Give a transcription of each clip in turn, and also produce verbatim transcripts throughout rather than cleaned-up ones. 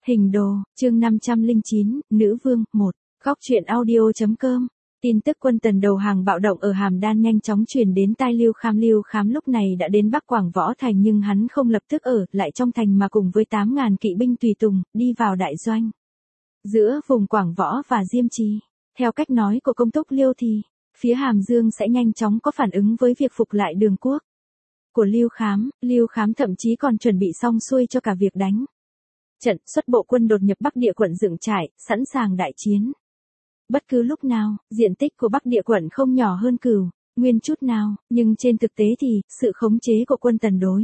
Hình đồ, chương năm trăm lẻ chín, Nữ Vương, một. Góc truyện audio.com. Tin tức quân Tần đầu hàng bạo động ở Hàm Đan nhanh chóng truyền đến tai Lưu Kham. Lưu Kham lúc này đã đến Bắc Quảng Võ Thành, nhưng hắn không lập tức ở lại trong thành mà cùng với tám ngàn kỵ binh tùy tùng, đi vào đại doanh. Giữa vùng Quảng Võ và Diêm Trì, theo cách nói của công túc Liêu thì, phía Hàm Dương sẽ nhanh chóng có phản ứng với việc phục lại Đường Quốc của Lưu Kham. Lưu Kham thậm chí còn chuẩn bị xong xuôi cho cả việc đánh trận, xuất bộ quân đột nhập Bắc Địa quận dựng trại, sẵn sàng đại chiến. Bất cứ lúc nào, diện tích của Bắc Địa quận không nhỏ hơn Cửu Nguyên chút nào, nhưng trên thực tế thì, sự khống chế của quân Tần đối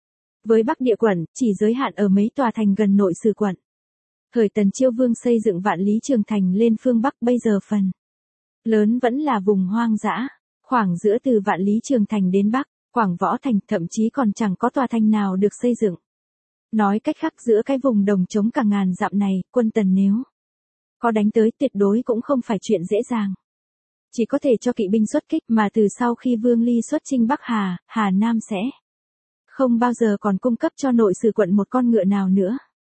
với Bắc Địa quận, chỉ giới hạn ở mấy tòa thành gần nội sử quận. Thời Tần Chiêu Vương xây dựng Vạn Lý Trường Thành lên phương Bắc, bây giờ phần lớn vẫn là vùng hoang dã, khoảng giữa từ Vạn Lý Trường Thành đến Bắc Quảng Võ Thành, thậm chí còn chẳng có tòa thành nào được xây dựng. Nói cách khác, giữa cái vùng đồng trống cả ngàn dặm này, quân Tần nếu có đánh tới tuyệt đối cũng không phải chuyện dễ dàng. Chỉ có thể cho kỵ binh xuất kích, mà từ sau khi Vương Ly xuất chinh Bắc Hà, Hà Nam sẽ không bao giờ còn cung cấp cho nội sử quận một con ngựa nào nữa.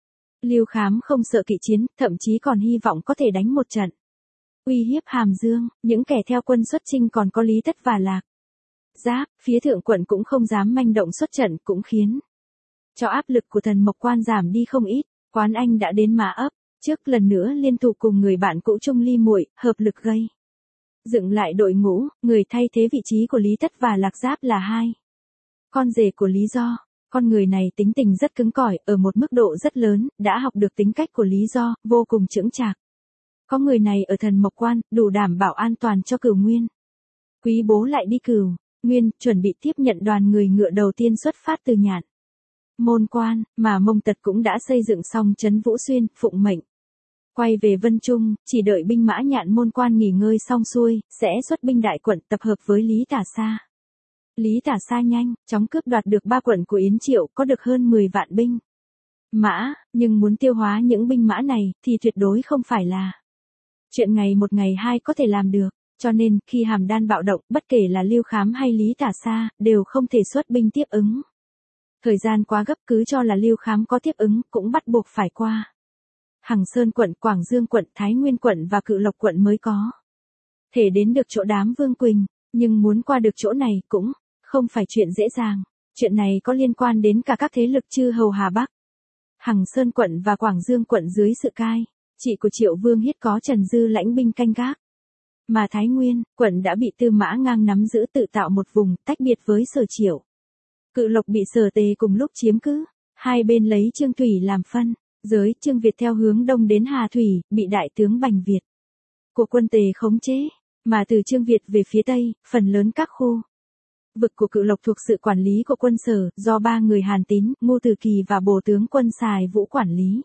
Lưu Kham không sợ kỵ chiến, thậm chí còn hy vọng có thể đánh một trận uy hiếp Hàm Dương. Những kẻ theo quân xuất chinh còn có Lý Tất và Lạc Giáp, phía thượng quận cũng không dám manh động xuất trận, cũng khiến cho áp lực của Thần Mộc Quan giảm đi không ít. Quán Anh đã đến Mã Ấp trước lần nữa liên tục cùng người bạn cũ Trung Ly Muội hợp lực gây dựng lại đội ngũ. Người thay thế vị trí của Lý Tất và Lạc Giáp là hai con rể của Lý Do. Con người này tính tình rất cứng cỏi, ở một mức độ rất lớn, đã học được tính cách của Lý Do, vô cùng chững chạc. Có người này ở Thần Mộc Quan, đủ đảm bảo an toàn cho Cửu Nguyên. Quý bố lại đi Cửu Nguyên, chuẩn bị tiếp nhận đoàn người ngựa đầu tiên xuất phát từ Nhạn Môn Quan, mà Mông Tật cũng đã xây dựng xong trấn Vũ Xuyên, phụng mệnh quay về Vân Trung, chỉ đợi binh mã Nhạn Môn Quan nghỉ ngơi xong xuôi, sẽ xuất binh đại quận tập hợp với Lý Tả Sa. Lý Tả Sa nhanh chóng cướp đoạt được ba quận của Yến Triệu, có được hơn mười vạn binh mã, nhưng muốn tiêu hóa những binh mã này thì tuyệt đối không phải là chuyện ngày một ngày hai có thể làm được. Cho nên, khi Hàm Đan bạo động, bất kể là Lưu Kham hay Lý Tả Sa, đều không thể xuất binh tiếp ứng. Thời gian quá gấp, cứ cho là Lưu Kham có tiếp ứng, cũng bắt buộc phải qua Hằng Sơn quận, Quảng Dương quận, Thái Nguyên quận và Cự Lộc quận mới có thể đến được chỗ đám Vương Quỳnh. Nhưng muốn qua được chỗ này cũng không phải chuyện dễ dàng. Chuyện này có liên quan đến cả các thế lực chư hầu Hà Bắc, Hằng Sơn quận và Quảng Dương quận dưới sự cai trị của Triệu Vương Hiết có Trần Dư lãnh binh canh gác. Mà Thái Nguyên quận đã bị Tư Mã Ngang nắm giữ, tự tạo một vùng tách biệt với Sở Triệu. Cự Lộc bị Sở Tề cùng lúc chiếm cứ, hai bên lấy Trương Thủy làm phân giới. Trương Việt theo hướng đông đến Hà Thủy, bị đại tướng Bành Việt của quân Tề khống chế, mà từ Trương Việt về phía tây, phần lớn các khu vực của Cự Lộc thuộc sự quản lý của quân Sở, do ba người Hàn Tín, Ngô Từ Kỳ và Bổ tướng quân Sài Vũ quản lý.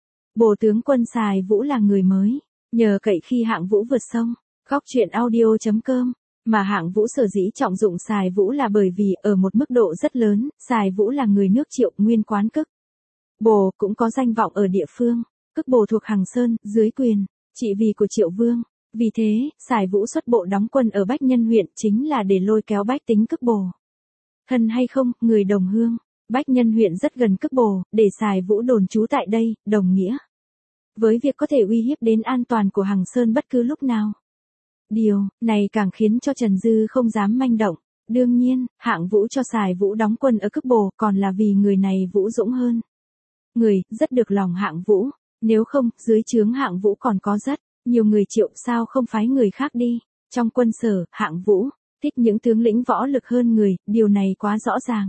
Bổ tướng quân Sài Vũ là người mới, nhờ cậy khi Hạng Vũ vượt sông. Góc truyện audio.com. Mà Hạng Vũ sở dĩ trọng dụng Sài Vũ là bởi vì, ở một mức độ rất lớn, Sài Vũ là người nước Triệu, nguyên quán Cức Bồ, cũng có danh vọng ở địa phương. Cức Bồ thuộc Hằng Sơn, dưới quyền trị vì của Triệu Vương. Vì thế, Sài Vũ xuất bộ đóng quân ở Bách Nhân huyện chính là để lôi kéo bách tính Cức Bồ. Thân hay không, người đồng hương. Bách Nhân huyện rất gần Cức Bồ, để Sài Vũ đồn trú tại đây, đồng nghĩa với việc có thể uy hiếp đến an toàn của Hằng Sơn bất cứ lúc nào. Điều này càng khiến cho Trần Dư không dám manh động. Đương nhiên, Hạng Vũ cho Sài Vũ đóng quân ở Cức Bồ còn là vì người này vũ dũng hơn người, rất được lòng Hạng Vũ. Nếu không, dưới trướng Hạng Vũ còn có rất nhiều người Triệu, sao không phái người khác đi. Trong quân Sở, Hạng Vũ thích những tướng lĩnh võ lực hơn người, điều này quá rõ ràng.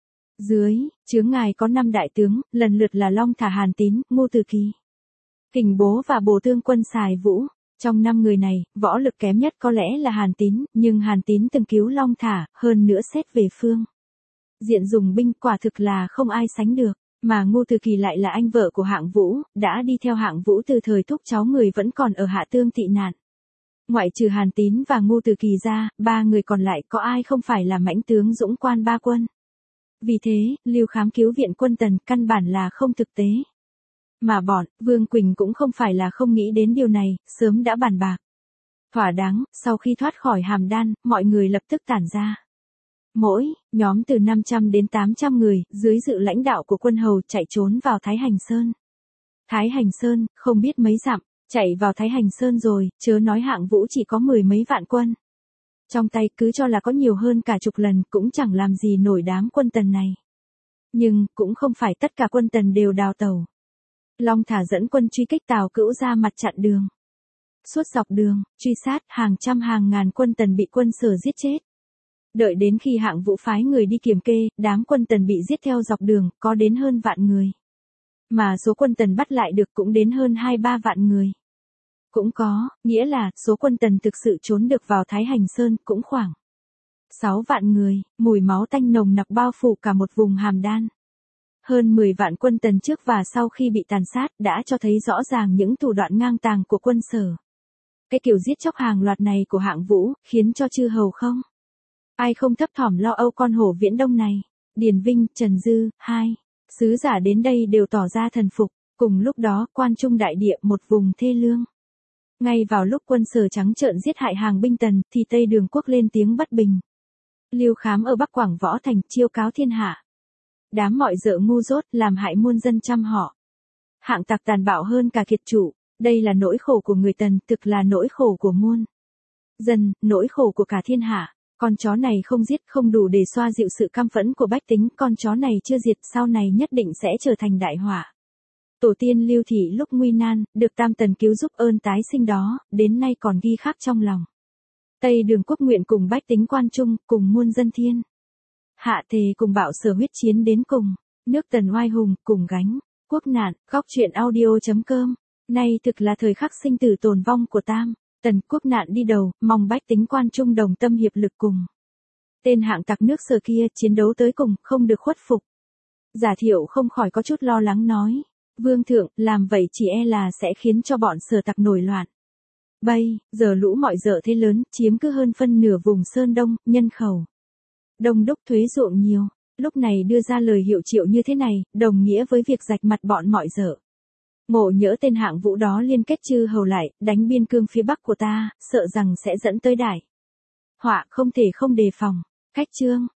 Dưới trướng ngài có năm đại tướng, lần lượt là Long Thả Hàn Tín, Ngô Từ Kỳ, Kình Bố và Bổ tướng quân Sài Vũ. Trong năm người này, võ lực kém nhất có lẽ là Hàn Tín, nhưng Hàn Tín từng cứu Long Thả, hơn nữa xét về phương diện dùng binh, quả thực là không ai sánh được. Mà Ngô Từ Kỳ lại là anh vợ của Hạng Vũ, đã đi theo Hạng Vũ từ thời thúc cháu người vẫn còn ở Hạ Tương tị nạn. Ngoại trừ Hàn Tín và Ngô Từ Kỳ ra, ba người còn lại có ai không phải là mãnh tướng dũng quan ba quân. Vì thế, Lưu Kham cứu viện quân Tần căn bản là không thực tế. Mà bọn Vương Quỳnh cũng không phải là không nghĩ đến điều này, sớm đã bàn bạc thỏa đáng. Sau khi thoát khỏi Hàm Đan, mọi người lập tức tản ra. Mỗi nhóm từ năm trăm đến tám trăm người, dưới sự lãnh đạo của quân hầu, chạy trốn vào Thái Hành Sơn. Thái Hành Sơn, không biết mấy dặm, chạy vào Thái Hành Sơn rồi, chớ nói Hạng Vũ chỉ có mười mấy vạn quân. Trong tay cứ cho là có nhiều hơn cả chục lần cũng chẳng làm gì nổi đám quân Tần này. Nhưng, cũng không phải tất cả quân Tần đều đào tẩu. Long Thả dẫn quân truy kích Tào Cữu ra mặt chặn đường. Suốt dọc đường, truy sát, hàng trăm hàng ngàn quân Tần bị quân Sở giết chết. Đợi đến khi Hạng Vũ phái người đi kiểm kê, đám quân Tần bị giết theo dọc đường, có đến hơn vạn người. Mà số quân Tần bắt lại được cũng đến hơn hai ba vạn người. Cũng có, nghĩa là, số quân Tần thực sự trốn được vào Thái Hành Sơn cũng khoảng sáu vạn người, mùi máu tanh nồng nặc bao phủ cả một vùng Hàm Đan. Hơn mười vạn quân Tần trước và sau khi bị tàn sát đã cho thấy rõ ràng những thủ đoạn ngang tàng của quân Sở. Cái kiểu giết chóc hàng loạt này của Hạng Vũ, khiến cho chư hầu không ai không thấp thỏm lo âu con hổ Viễn Đông này. Điền Vinh, Trần Dư, hai sứ giả đến đây đều tỏ ra thần phục. Cùng lúc đó, Quan Trung đại địa một vùng thê lương. Ngay vào lúc quân Sở trắng trợn giết hại hàng binh Tần, thì Tây Đường Quốc lên tiếng bất bình. Liêu Khám ở Bắc Quảng Võ Thành chiêu cáo thiên hạ. Đám mọi dợ ngu dốt làm hại muôn dân trăm họ. Hạng tặc tàn bạo hơn cả kiệt chủ. Đây là nỗi khổ của người Tần, thực là nỗi khổ của muôn dân, nỗi khổ của cả thiên hạ. Con chó này không giết không đủ để xoa dịu sự căm phẫn của bách tính, con chó này chưa diệt sau này nhất định sẽ trở thành đại họa. Tổ tiên Lưu Thị lúc nguy nan, được Tam Tần cứu giúp ơn tái sinh đó, đến nay còn ghi khắc trong lòng. Tây Đường Quốc nguyện cùng bách tính Quan Trung, cùng muôn dân thiên hạ thề cùng bạo Sở huyết chiến đến cùng, nước Tần oai hùng, cùng gánh quốc nạn. Góc truyện audio chấm com. Nay thực là thời khắc sinh tử tồn vong của Tam Tần quốc nạn đi đầu, mong bách tính Quan Trung đồng tâm hiệp lực cùng tên hạng tặc nước Sở kia chiến đấu tới cùng, không được khuất phục. Giả Thiệu không khỏi có chút lo lắng nói, Vương thượng, làm vậy chỉ e là sẽ khiến cho bọn Sở tặc nổi loạn. Bây giờ lũ mọi dợ thế lớn, chiếm cứ hơn phân nửa vùng Sơn Đông, nhân khẩu đông đúc, thuế ruộng nhiều. Lúc này đưa ra lời hiệu triệu như thế này, đồng nghĩa với việc rạch mặt bọn mọi dợ. Ngộ nhỡ tên Hạng Vũ đó liên kết chư hầu lại, đánh biên cương phía bắc của ta, sợ rằng sẽ dẫn tới đại họa, không thể không đề phòng. Khách chương.